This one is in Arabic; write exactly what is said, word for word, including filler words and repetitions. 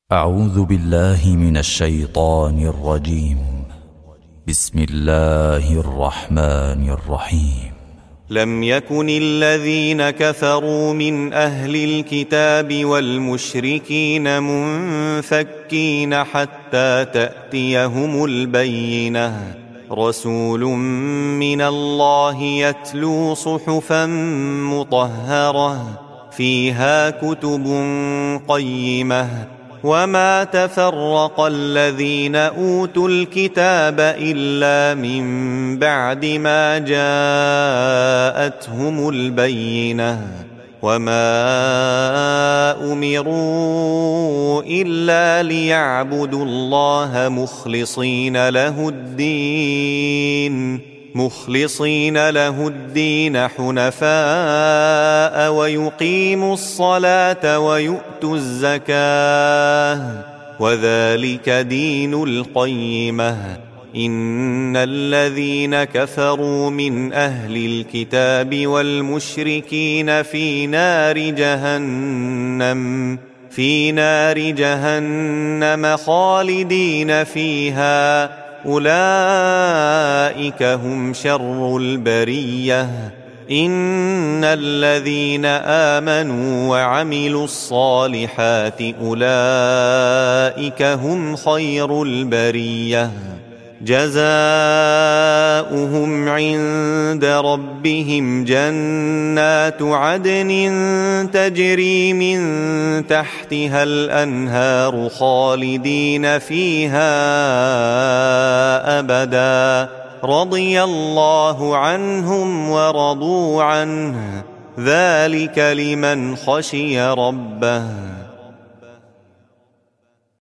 أعوذ بالله من الشيطان الرجيم. بسم الله الرحمن الرحيم. لم يكن الذين كفروا من أهل الكتاب والمشركين منفكين حتى تأتيهم البينة، رسول من الله يتلو صحفا مطهرة فيها كتب قيمة، وما تفرق الذين أوتوا الكتاب إلا من بعد ما جاءتهم البينة، وما أمروا إلا ليعبدوا الله مخلصين له الدين مخلصين له الدين حنفاء ويقيموا الصلاة ويؤتوا الزكاة، وذلك دين القيمة. إن الذين كفروا من أهل الكتاب والمشركين في نار جهنم في نار جهنم خالدين فيها، أولئك هم شر البرية. إن الذين آمنوا وعملوا الصالحات أولئك هم خير البرية، جزاؤهم عند ربهم جنات عدن تجري من تحتها الأنهار خالدين فيها أبدا، رضي الله عنهم ورضوا عنه، ذلك لمن خشي ربه.